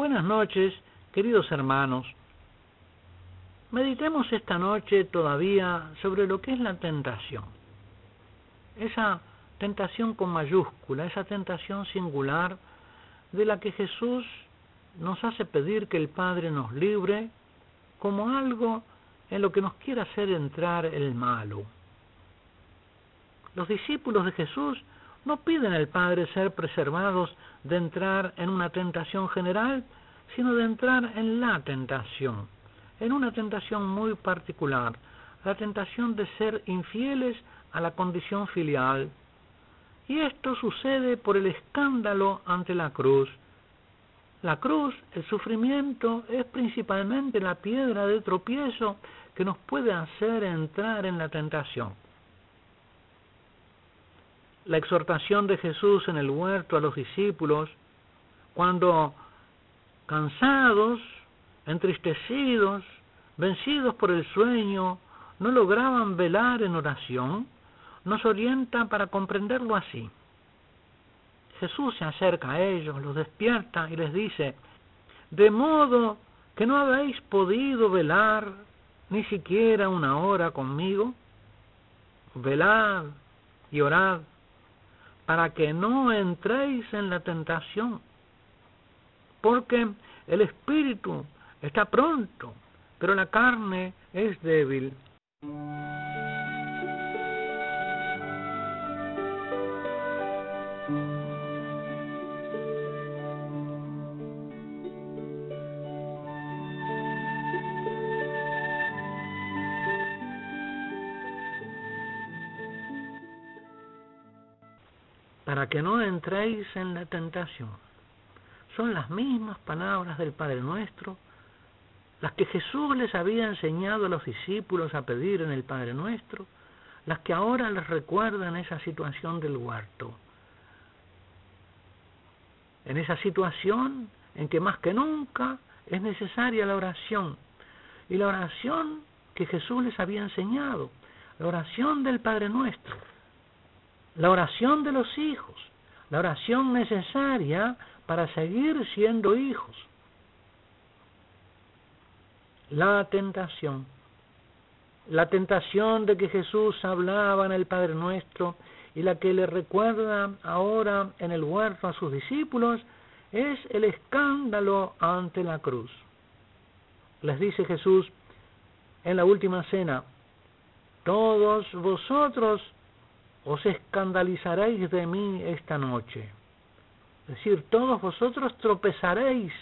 Buenas noches, queridos hermanos. Meditemos esta noche todavía sobre lo que es la tentación. Esa tentación con mayúscula, esa tentación singular de la que Jesús nos hace pedir que el Padre nos libre como algo en lo que nos quiere hacer entrar el malo. Los discípulos de Jesús no piden al Padre ser preservados de entrar en una tentación general, sino de entrar en la tentación, en una tentación muy particular, la tentación de ser infieles a la condición filial. Y esto sucede por el escándalo ante la cruz. La cruz, el sufrimiento, es principalmente la piedra de tropiezo que nos puede hacer entrar en la tentación. La exhortación de Jesús en el huerto a los discípulos, cuando cansados, entristecidos, vencidos por el sueño, no lograban velar en oración, nos orienta para comprenderlo así. Jesús se acerca a ellos, los despierta y les dice: de modo que no habéis podido velar ni siquiera una hora conmigo. Velad y orad para que no entréis en la tentación, porque el espíritu está pronto, pero la carne es débil. Para que no entréis en la tentación. Son las mismas palabras del Padre Nuestro, las que Jesús les había enseñado a los discípulos a pedir en el Padre Nuestro, las que ahora les recuerdan esa situación del huerto. En esa situación en que más que nunca es necesaria la oración, y la oración que Jesús les había enseñado, la oración del Padre Nuestro, la oración de los hijos, la oración necesaria para seguir siendo hijos. La tentación de que Jesús hablaba en el Padre Nuestro y la que le recuerda ahora en el huerto a sus discípulos es el escándalo ante la cruz. Les dice Jesús en la última cena: todos vosotros os escandalizaréis de mí esta noche. Es decir, todos vosotros tropezaréis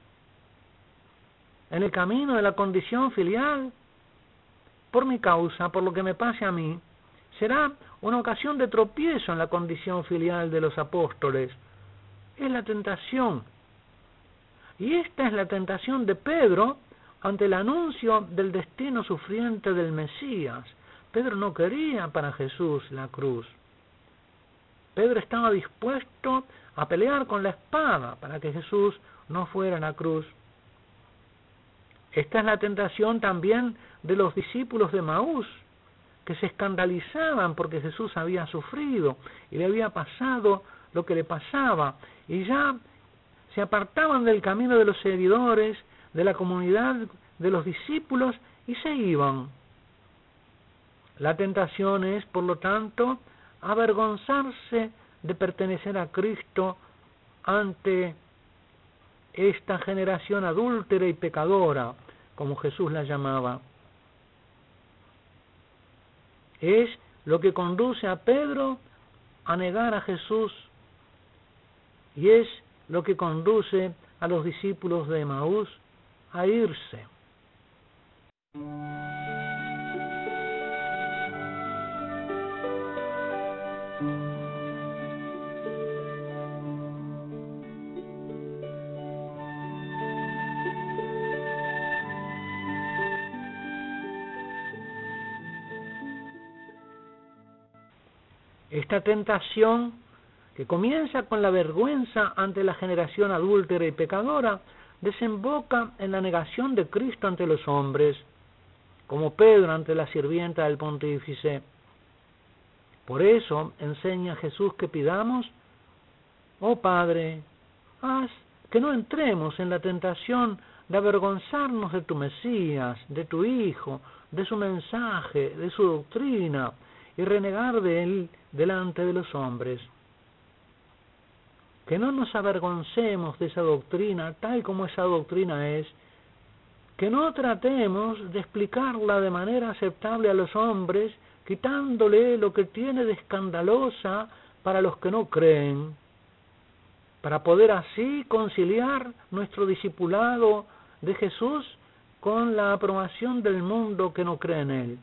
en el camino de la condición filial por mi causa, por lo que me pase a mí. Será una ocasión de tropiezo en la condición filial de los apóstoles. Es la tentación. Y esta es la tentación de Pedro ante el anuncio del destino sufriente del Mesías. Pedro no quería para Jesús la cruz. Pedro estaba dispuesto a pelear con la espada para que Jesús no fuera a la cruz. Esta es la tentación también de los discípulos de Emaús, que se escandalizaban porque Jesús había sufrido y le había pasado lo que le pasaba, y ya se apartaban del camino de los seguidores, de la comunidad de los discípulos, y se iban. La tentación es, por lo tanto, avergonzarse de pertenecer a Cristo ante esta generación adúltera y pecadora, como Jesús la llamaba. Es lo que conduce a Pedro a negar a Jesús, y es lo que conduce a los discípulos de Emaús a irse. Esta tentación, que comienza con la vergüenza ante la generación adúltera y pecadora, desemboca en la negación de Cristo ante los hombres, como Pedro ante la sirvienta del pontífice. Por eso enseña Jesús que pidamos: oh Padre, haz que no entremos en la tentación de avergonzarnos de tu Mesías, de tu Hijo, de su mensaje, de su doctrina, y renegar de él delante de los hombres. Que no nos avergoncemos de esa doctrina, tal como esa doctrina es, que no tratemos de explicarla de manera aceptable a los hombres, quitándole lo que tiene de escandalosa para los que no creen, para poder así conciliar nuestro discipulado de Jesús con la aprobación del mundo que no cree en él.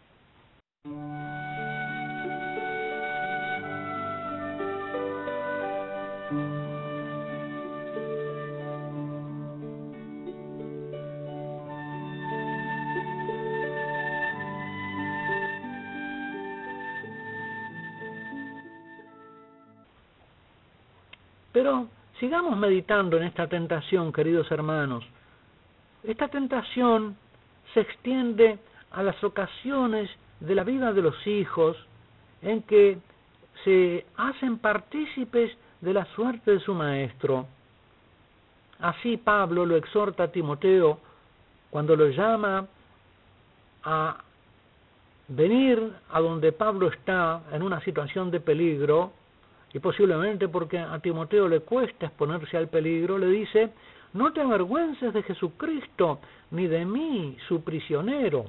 Pero sigamos meditando en esta tentación, queridos hermanos. Esta tentación se extiende a las ocasiones de la vida de los hijos en que se hacen partícipes de la suerte de su maestro. Así Pablo lo exhorta a Timoteo cuando lo llama a venir a donde Pablo está en una situación de peligro, y posiblemente porque a Timoteo le cuesta exponerse al peligro, le dice: no te avergüences de Jesucristo, ni de mí, su prisionero.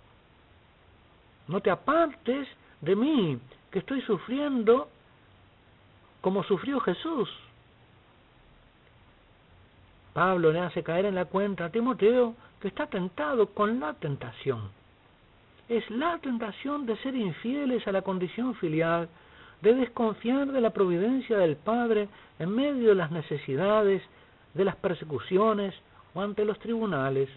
No te apartes de mí, que estoy sufriendo como sufrió Jesús. Pablo le hace caer en la cuenta a Timoteo que está tentado con la tentación. Es la tentación de ser infieles a la condición filial, de desconfiar de la providencia del Padre en medio de las necesidades, de las persecuciones o ante los tribunales.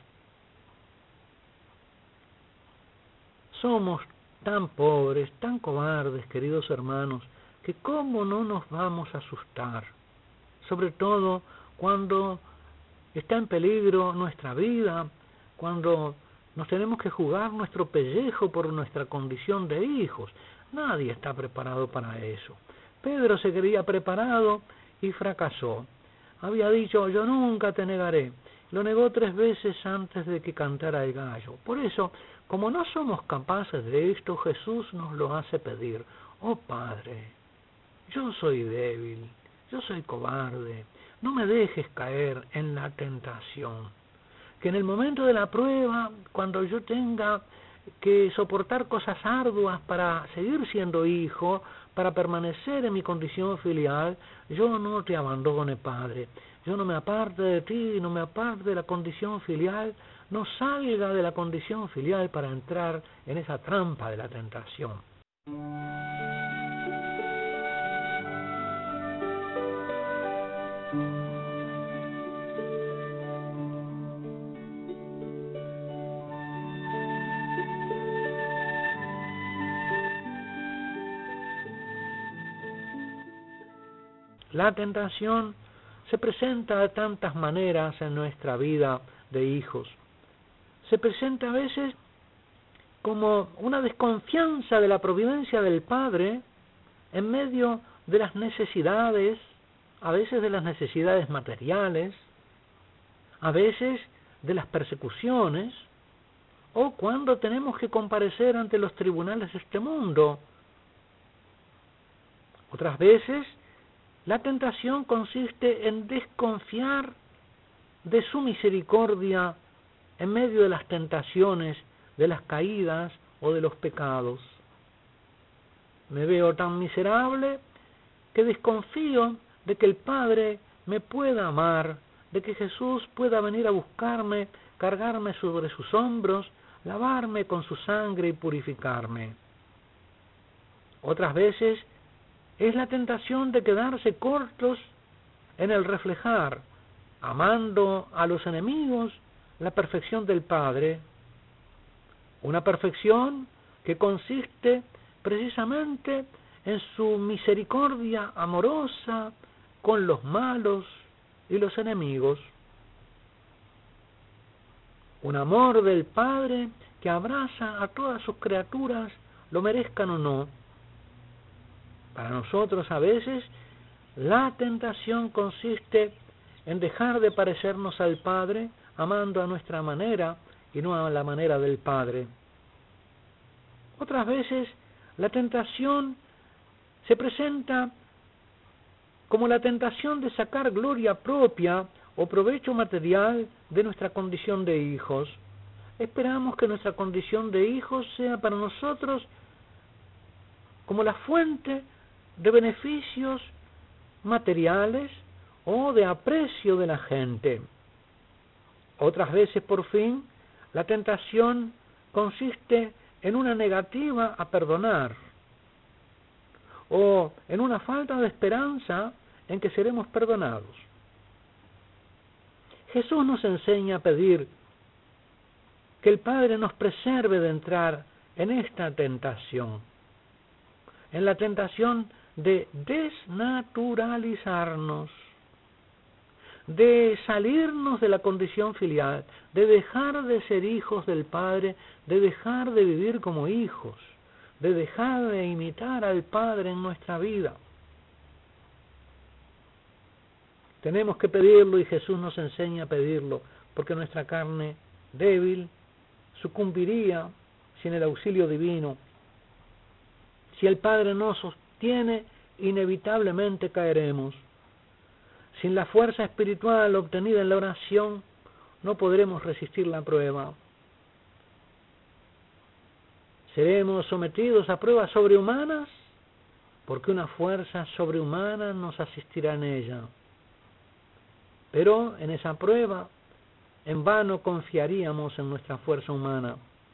Somos tan pobres, tan cobardes, queridos hermanos, que cómo no nos vamos a asustar, sobre todo cuando está en peligro nuestra vida, cuando nos tenemos que jugar nuestro pellejo por nuestra condición de hijos. Nadie está preparado para eso. Pedro se creía preparado y fracasó. Había dicho: yo nunca te negaré. Lo negó 3 veces antes de que cantara el gallo. Por eso, como no somos capaces de esto, Jesús nos lo hace pedir: oh Padre, yo soy débil, yo soy cobarde, no me dejes caer en la tentación. Que en el momento de la prueba, cuando yo tenga que soportar cosas arduas para seguir siendo hijo, para permanecer en mi condición filial, yo no te abandone, Padre. Yo no me aparte de ti, no me aparte de la condición filial, no salga de la condición filial para entrar en esa trampa de la tentación. La tentación se presenta de tantas maneras en nuestra vida de hijos. Se presenta a veces como una desconfianza de la providencia del Padre en medio de las necesidades, a veces de las necesidades materiales, a veces de las persecuciones, o cuando tenemos que comparecer ante los tribunales de este mundo. Otras veces la tentación consiste en desconfiar de su misericordia en medio de las tentaciones, de las caídas o de los pecados. Me veo tan miserable que desconfío de que el Padre me pueda amar, de que Jesús pueda venir a buscarme, cargarme sobre sus hombros, lavarme con su sangre y purificarme. Otras veces es la tentación de quedarse cortos en el reflejar, amando a los enemigos, la perfección del Padre, una perfección que consiste precisamente en su misericordia amorosa con los malos y los enemigos. Un amor del Padre que abraza a todas sus criaturas, lo merezcan o no. Para nosotros a veces la tentación consiste en dejar de parecernos al Padre, amando a nuestra manera y no a la manera del Padre. Otras veces la tentación se presenta como la tentación de sacar gloria propia o provecho material de nuestra condición de hijos. Esperamos que nuestra condición de hijos sea para nosotros como la fuente de beneficios materiales o de aprecio de la gente. Otras veces, por fin, la tentación consiste en una negativa a perdonar o en una falta de esperanza en que seremos perdonados. Jesús nos enseña a pedir que el Padre nos preserve de entrar en esta tentación, en la tentación de desnaturalizarnos, de salirnos de la condición filial, de dejar de ser hijos del Padre, de dejar de vivir como hijos, de dejar de imitar al Padre en nuestra vida. Tenemos que pedirlo y Jesús nos enseña a pedirlo, porque nuestra carne débil sucumbiría sin el auxilio divino. Si el Padre nos sostiene, inevitablemente caeremos. Sin la fuerza espiritual obtenida en la oración, no podremos resistir la prueba. Seremos sometidos a pruebas sobrehumanas, porque una fuerza sobrehumana nos asistirá en ella. Pero en esa prueba, en vano confiaríamos en nuestra fuerza humana.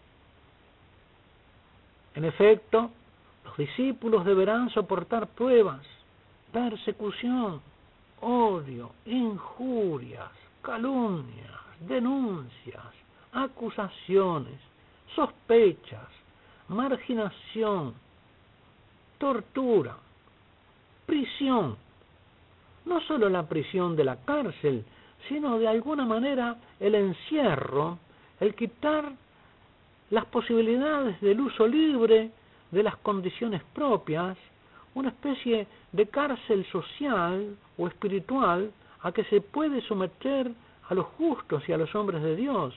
En efecto, los discípulos deberán soportar pruebas, persecución, odio, injurias, calumnias, denuncias, acusaciones, sospechas, marginación, tortura, prisión. No solo la prisión de la cárcel, sino de alguna manera el encierro, el quitar las posibilidades del uso libre de las condiciones propias, una especie de cárcel social o espiritual a que se puede someter a los justos y a los hombres de Dios.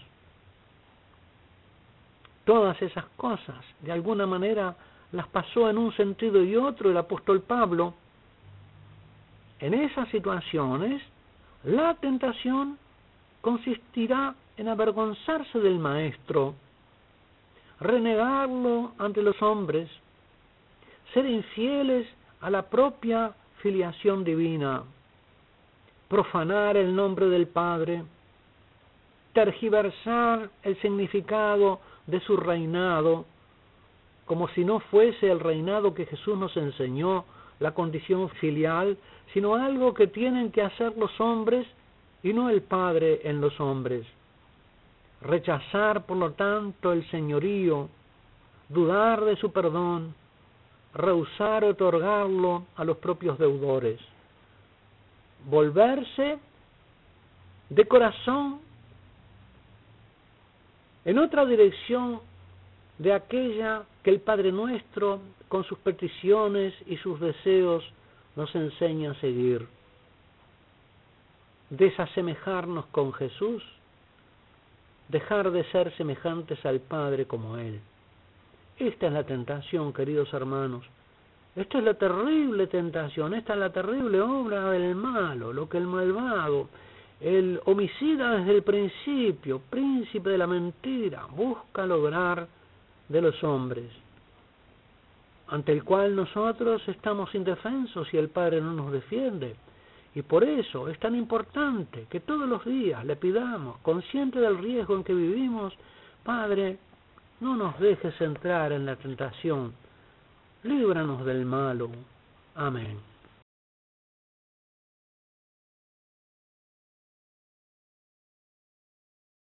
Todas esas cosas, de alguna manera, las pasó en un sentido y otro el apóstol Pablo. En esas situaciones, la tentación consistirá en avergonzarse del Maestro, renegarlo ante los hombres, ser infieles a la propia filiación divina, profanar el nombre del Padre, tergiversar el significado de su reinado, como si no fuese el reinado que Jesús nos enseñó, la condición filial, sino algo que tienen que hacer los hombres y no el Padre en los hombres. Rechazar, por lo tanto, el señorío, dudar de su perdón, rehusar otorgarlo a los propios deudores, volverse de corazón en otra dirección de aquella que el Padre Nuestro, con sus peticiones y sus deseos, nos enseña a seguir. Desasemejarnos con Jesús, dejar de ser semejantes al Padre como Él. Esta es la tentación, queridos hermanos. Esta es la terrible tentación, esta es la terrible obra del malo, lo que el malvado, el homicida desde el principio, príncipe de la mentira, busca lograr de los hombres, ante el cual nosotros estamos indefensos y el Padre no nos defiende. Y por eso es tan importante que todos los días le pidamos, consciente del riesgo en que vivimos, Padre, no nos dejes entrar en la tentación, líbranos del malo. Amén.